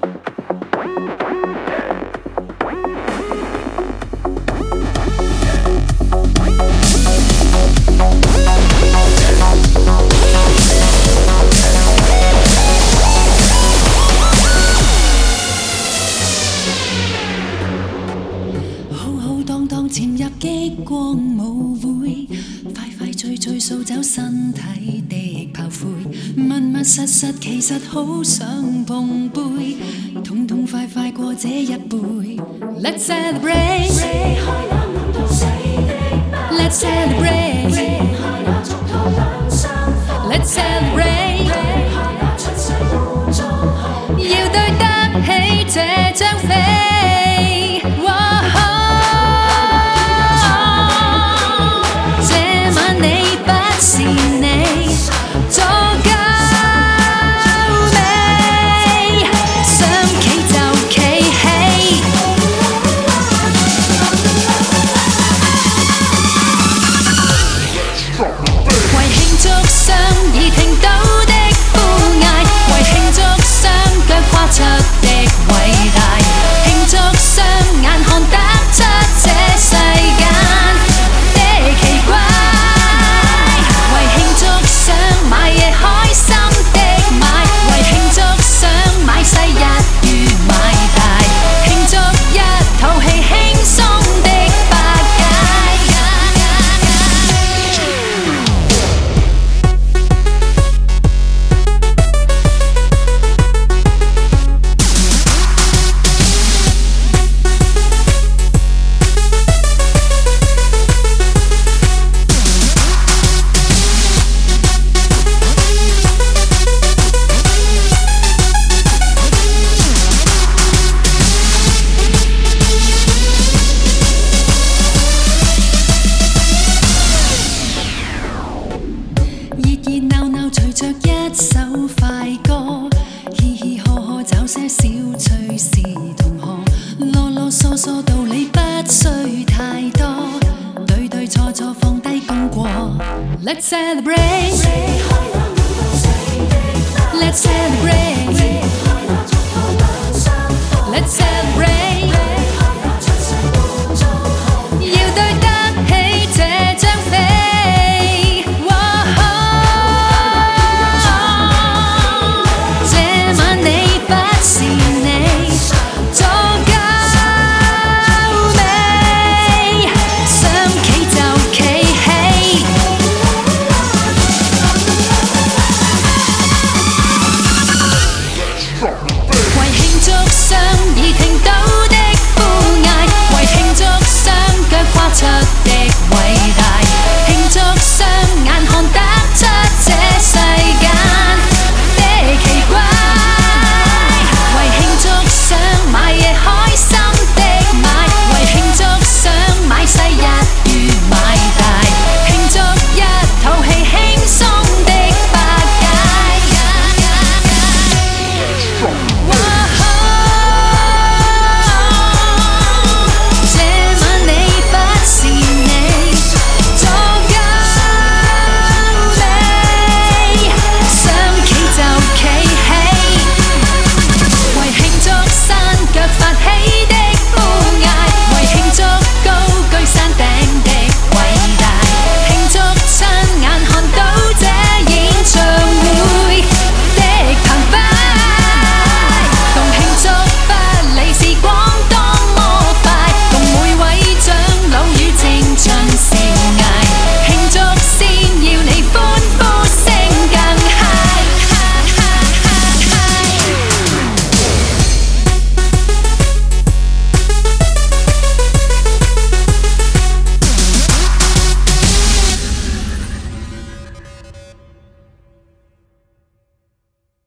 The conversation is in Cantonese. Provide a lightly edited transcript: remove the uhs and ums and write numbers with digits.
潛入激光舞會，快快脆脆掃走身體的炮灰，密密實實其實好想碰杯，痛痛快快過這一杯。Let's celebrate， Let's celebrate， Let's celebrate， 要對得起這張飛。出的偉大，慶祝雙眼看得出這世間的奇怪，為慶祝想買嘢開心的買，為慶祝想買細一月買大，慶祝一套戲輕鬆的百佳。隨着一首快歌，嘻嘻呵呵找些小趣事同學，囉囉嗦嗦道理不需太多，對對錯錯放低功過。Let's celebrate， Let's celebrate。